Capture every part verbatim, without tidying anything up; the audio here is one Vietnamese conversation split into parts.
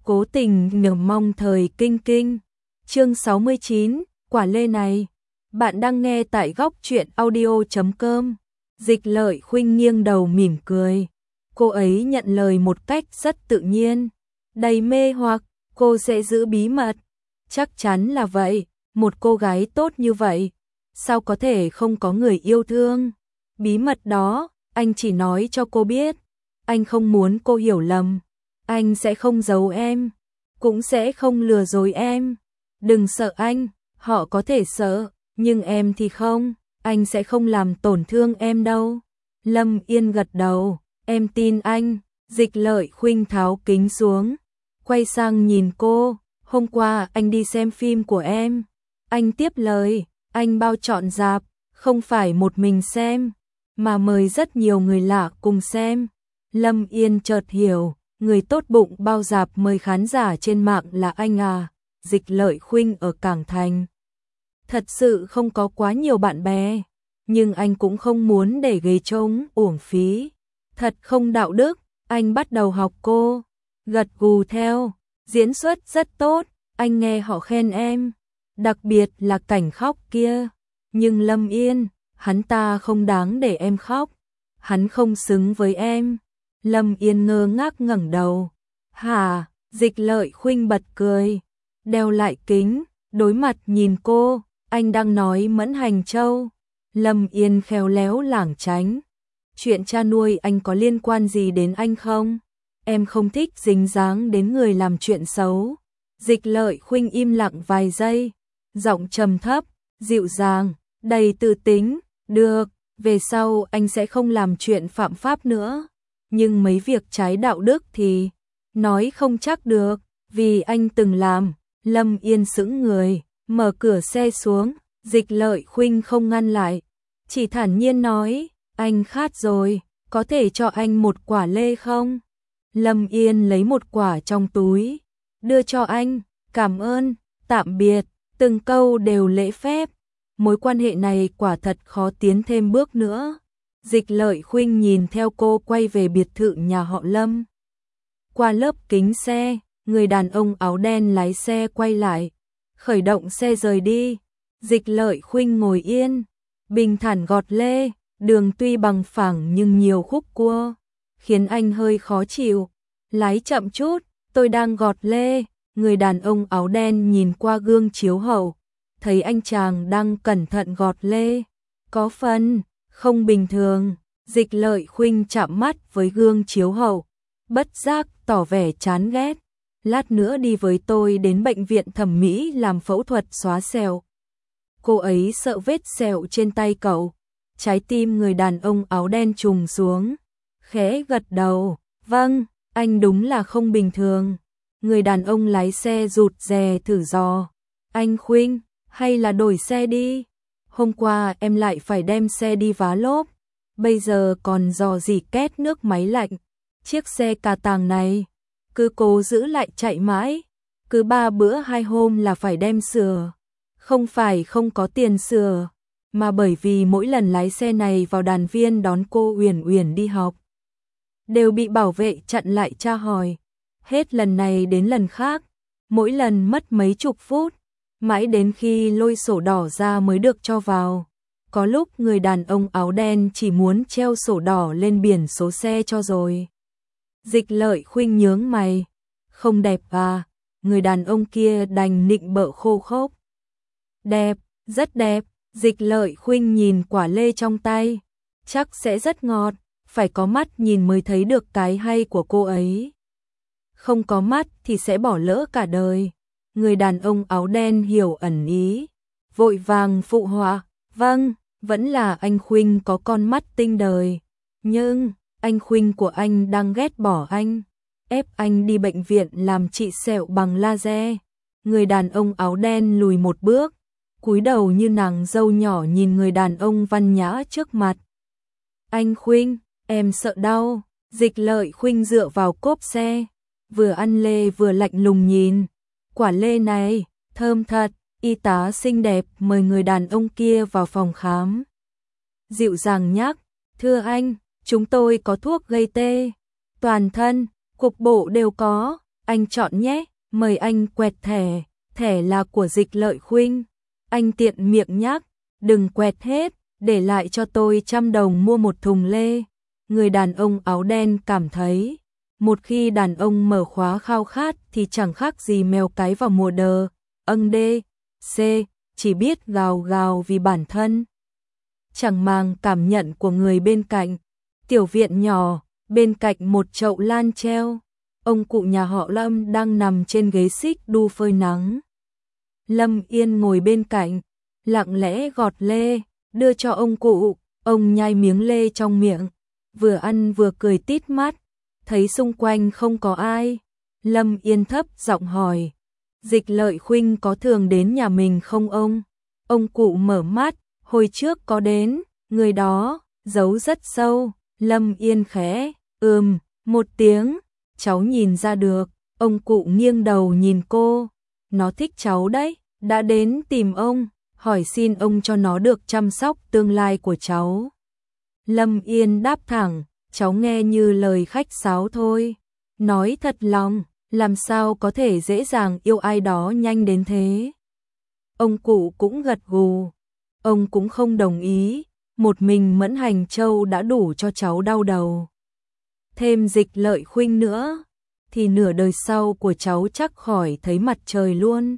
Cố tình nhờ mong thời kinh kinh. Chương sáu mươi chín, quả lê này. Bạn đang nghe tại góc truyện audio chấm com. Dịch Lợi Khuynh nghiêng đầu mỉm cười. Cô ấy nhận lời một cách rất tự nhiên, đầy mê hoặc. Cô sẽ giữ bí mật. Chắc chắn là vậy, một cô gái tốt như vậy, sao có thể không có người yêu thương. Bí mật đó, anh chỉ nói cho cô biết. Anh không muốn cô hiểu lầm. Anh sẽ không giấu em, cũng sẽ không lừa dối em. Đừng sợ anh, họ có thể sợ, nhưng em thì không. Anh sẽ không làm tổn thương em đâu. Lâm Yên gật đầu, em tin anh. Dịch Lợi Khuynh tháo kính xuống, quay sang nhìn cô. Hôm qua anh đi xem phim của em. Anh tiếp lời, anh bao trọn rạp, không phải một mình xem, mà mời rất nhiều người lạ cùng xem. Lâm Yên chợt hiểu, người tốt bụng bao rạp mời khán giả trên mạng là anh à. Dịch Lợi Khuynh ở Cảng Thành thật sự không có quá nhiều bạn bè, nhưng anh cũng không muốn để ghế trống uổng phí. Thật không đạo đức. Anh bắt đầu học cô, gật gù theo. Diễn xuất rất tốt, anh nghe họ khen em, đặc biệt là cảnh khóc kia. Nhưng Lâm Yên, hắn ta không đáng để em khóc, hắn không xứng với em. Lâm Yên ngơ ngác ngẩng đầu. Hả? Dịch Lợi Khuynh bật cười, đeo lại kính, đối mặt nhìn cô. Anh đang nói Mẫn Hành Châu. Lâm Yên khéo léo lảng tránh. Chuyện cha nuôi anh có liên quan gì đến anh không? Em không thích dính dáng đến người làm chuyện xấu. Dịch Lợi Khuynh im lặng vài giây, giọng trầm thấp, dịu dàng, đầy tự tính. Được, về sau anh sẽ không làm chuyện phạm pháp nữa. Nhưng mấy việc trái đạo đức thì nói không chắc được, vì anh từng làm. Lâm Yên sững người, mở cửa xe xuống. Dịch Lợi Khuynh không ngăn lại, chỉ thản nhiên nói, anh khát rồi, có thể cho anh một quả lê không? Lâm Yên lấy một quả trong túi, đưa cho anh. Cảm ơn, tạm biệt, từng câu đều lễ phép. Mối quan hệ này quả thật khó tiến thêm bước nữa. Dịch Lợi Khuynh nhìn theo cô quay về biệt thự nhà họ Lâm. Qua lớp kính xe, người đàn ông áo đen lái xe quay lại, khởi động xe rời đi. Dịch Lợi Khuynh ngồi yên, bình thản gọt lê. Đường tuy bằng phẳng nhưng nhiều khúc cua, khiến anh hơi khó chịu. Lái chậm chút, tôi đang gọt lê. Người đàn ông áo đen nhìn qua gương chiếu hậu, thấy anh chàng đang cẩn thận gọt lê, có phần không bình thường. Dịch Lợi Khuynh chạm mắt với gương chiếu hậu, bất giác tỏ vẻ chán ghét. Lát nữa đi với tôi đến bệnh viện thẩm mỹ làm phẫu thuật xóa sẹo. Cô ấy sợ vết sẹo trên tay cậu. Trái tim người đàn ông áo đen trùng xuống, khẽ gật đầu. Vâng, anh đúng là không bình thường. Người đàn ông lái xe rụt rè thử dò. Anh Khuynh, hay là đổi xe đi? Hôm qua em lại phải đem xe đi vá lốp, bây giờ còn dò gì két nước máy lạnh. Chiếc xe cà tàng này, cứ cố giữ lại chạy mãi, cứ ba bữa hai hôm là phải đem sửa. Không phải không có tiền sửa, mà bởi vì mỗi lần lái xe này vào đàn viên đón cô Uyển Uyển đi học, đều bị bảo vệ chặn lại tra hỏi. Hết lần này đến lần khác, mỗi lần mất mấy chục phút, mãi đến khi lôi sổ đỏ ra mới được cho vào. Có lúc người đàn ông áo đen chỉ muốn treo sổ đỏ lên biển số xe cho rồi. Dịch Lợi Khuynh nhướng mày, không đẹp à? Người đàn ông kia đành nịnh bợ khô khốc. Đẹp, rất đẹp. Dịch Lợi Khuynh nhìn quả lê trong tay, chắc sẽ rất ngọt, phải có mắt nhìn mới thấy được cái hay của cô ấy. Không có mắt thì sẽ bỏ lỡ cả đời. Người đàn ông áo đen hiểu ẩn ý, vội vàng phụ họa, vâng, vẫn là anh Khuynh có con mắt tinh đời. Nhưng, anh Khuynh của anh đang ghét bỏ anh, ép anh đi bệnh viện làm trị sẹo bằng laser. Người đàn ông áo đen lùi một bước, cúi đầu như nàng dâu nhỏ nhìn người đàn ông văn nhã trước mặt. Anh Khuynh, em sợ đau. Dịch Lợi Khuynh dựa vào cốp xe, vừa ăn lê vừa lạnh lùng nhìn. Quả lê này, thơm thật. Y tá xinh đẹp mời người đàn ông kia vào phòng khám. Dịu dàng nhắc, thưa anh, chúng tôi có thuốc gây tê, toàn thân, cục bộ đều có. anh chọn nhé, mời anh quẹt thẻ, thẻ là của Dịch Lợi Khuynh. Anh tiện miệng nhắc, đừng quẹt hết, để lại cho tôi trăm đồng mua một thùng lê. Người đàn ông áo đen cảm thấy, một khi đàn ông mở khóa khao khát thì chẳng khác gì mèo cái vào mùa đờ, âng đê, c, chỉ biết gào gào vì bản thân. Chẳng màng cảm nhận của người bên cạnh. Tiểu viện nhỏ, bên cạnh một chậu lan treo, ông cụ nhà họ Lâm đang nằm trên ghế xích đu phơi nắng. Lâm Yên ngồi bên cạnh, lặng lẽ gọt lê, đưa cho ông cụ, ông nhai miếng lê trong miệng, vừa ăn vừa cười tít mắt, thấy xung quanh không có ai. Lâm Yên thấp giọng hỏi, Dịch Lợi Khuynh có thường đến nhà mình không ông? Ông cụ mở mắt, hồi trước có đến, người đó, giấu rất sâu. Lâm Yên khẽ, ừm, một tiếng, cháu nhìn ra được, ông cụ nghiêng đầu nhìn cô, nó thích cháu đấy, đã đến tìm ông, hỏi xin ông cho nó được chăm sóc tương lai của cháu. Lâm Yên đáp thẳng, cháu nghe như lời khách sáo thôi, nói thật lòng, làm sao có thể dễ dàng yêu ai đó nhanh đến thế. Ông cụ cũng gật gù, ông cũng không đồng ý. Một mình Mẫn Hành Châu đã đủ cho cháu đau đầu. Thêm Dịch Lợi Khuynh nữa, thì nửa đời sau của cháu chắc khỏi thấy mặt trời luôn.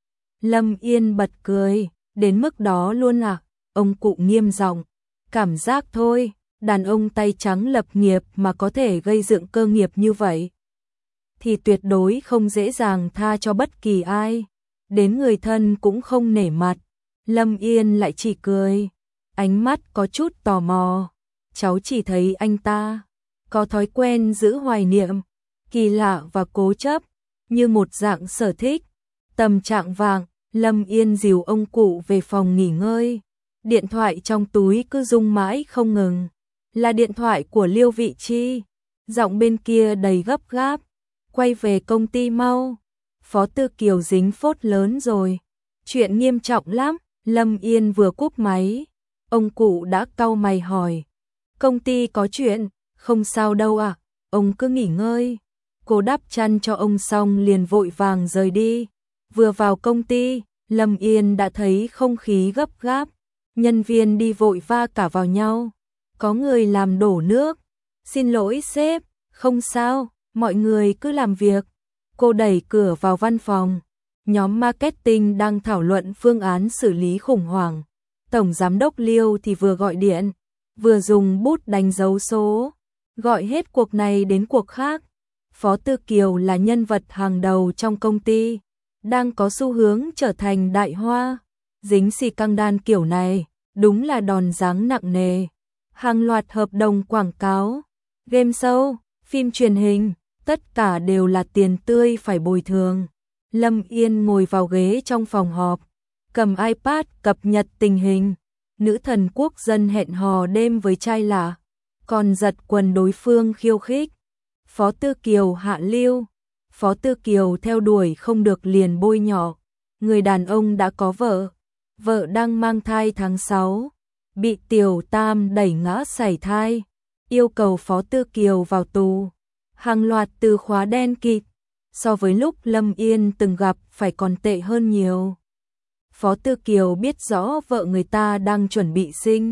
Lâm Yên bật cười, đến mức đó luôn à? Ông cụ nghiêm giọng, cảm giác thôi, đàn ông tay trắng lập nghiệp mà có thể gây dựng cơ nghiệp như vậy, thì tuyệt đối không dễ dàng tha cho bất kỳ ai, đến người thân cũng không nể mặt. Lâm Yên lại chỉ cười. Ánh mắt có chút tò mò, cháu chỉ thấy anh ta có thói quen giữ hoài niệm, kỳ lạ và cố chấp, như một dạng sở thích. Tầm trạng vạng, Lâm Yên dìu ông cụ về phòng nghỉ ngơi, điện thoại trong túi cứ rung mãi không ngừng, là điện thoại của Liêu Vị Chi, giọng bên kia đầy gấp gáp, quay về công ty mau, Phó Tư Kiều dính phốt lớn rồi, chuyện nghiêm trọng lắm. Lâm Yên vừa cúp máy, ông cụ đã cau mày hỏi, công ty có chuyện, không sao đâu à, ông cứ nghỉ ngơi. Cô đắp chăn cho ông xong liền vội vàng rời đi. Vừa vào công ty, Lâm Yên đã thấy không khí gấp gáp, nhân viên đi vội va cả vào nhau, có người làm đổ nước, xin lỗi sếp, không sao, mọi người cứ làm việc. Cô đẩy cửa vào văn phòng, nhóm marketing đang thảo luận phương án xử lý khủng hoảng. Tổng giám đốc Liêu thì vừa gọi điện, vừa dùng bút đánh dấu số, gọi hết cuộc này đến cuộc khác. Phó Tư Kiều là nhân vật hàng đầu trong công ty, đang có xu hướng trở thành đại hoa. Dính xì căng đan kiểu này, đúng là đòn giáng nặng nề. Hàng loạt hợp đồng quảng cáo, game show, phim truyền hình, tất cả đều là tiền tươi phải bồi thường. Lâm Yên ngồi vào ghế trong phòng họp, cầm iPad cập nhật tình hình. Nữ thần quốc dân hẹn hò đêm với trai lạ, còn giật quần đối phương khiêu khích. Phó Tư Kiều hạ lưu, Phó Tư Kiều theo đuổi không được liền bôi nhọ. Người đàn ông đã có vợ, vợ đang mang thai tháng sáu, bị Tiểu Tam đẩy ngã sảy thai, yêu cầu Phó Tư Kiều vào tù. Hàng loạt từ khóa đen kịt, so với lúc Lâm Yên từng gặp phải còn tệ hơn nhiều. Phó Tư Kiều biết rõ vợ người ta đang chuẩn bị sinh,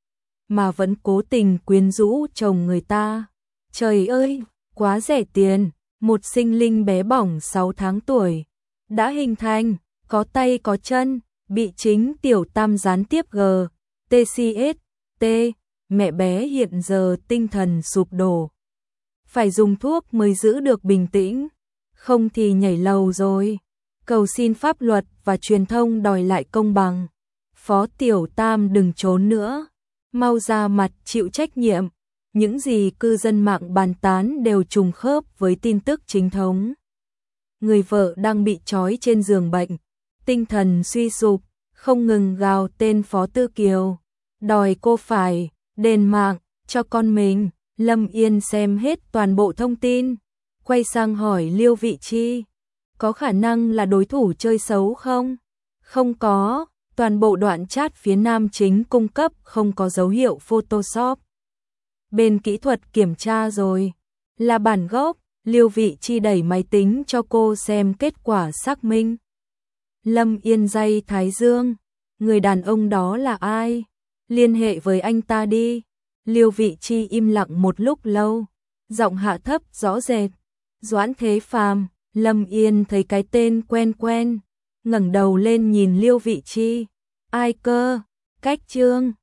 mà vẫn cố tình quyến rũ chồng người ta. Trời ơi, quá rẻ tiền, một sinh linh bé bỏng sáu tháng tuổi, đã hình thành, có tay có chân, bị chính Tiểu Tam gián tiếp G, T C S, T, mẹ bé hiện giờ tinh thần sụp đổ. Phải dùng thuốc mới giữ được bình tĩnh, không thì nhảy lầu rồi. Cầu xin pháp luật và truyền thông đòi lại công bằng. Phó Tiểu Tam đừng trốn nữa, mau ra mặt chịu trách nhiệm. Những gì cư dân mạng bàn tán đều trùng khớp với tin tức chính thống. Người vợ đang bị trói trên giường bệnh, tinh thần suy sụp, không ngừng gào tên Phó Tư Kiều, đòi cô phải đền mạng cho con mình. Lâm Yên xem hết toàn bộ thông tin, quay sang hỏi Liêu Vị Chi, có khả năng là đối thủ chơi xấu không? Không có, toàn bộ đoạn chat phía nam chính cung cấp không có dấu hiệu Photoshop. Bên kỹ thuật kiểm tra rồi, là bản gốc, Liêu Vị Chi đẩy máy tính cho cô xem kết quả xác minh. Lâm Yên day thái dương, người đàn ông đó là ai? Liên hệ với anh ta đi. Liêu Vị Chi im lặng một lúc lâu, giọng hạ thấp rõ rệt. Doãn Thế Phàm. Lâm Yên thấy cái tên quen quen, ngẩng đầu lên nhìn Liêu Vị Chi. Ai cơ? Cách Trương.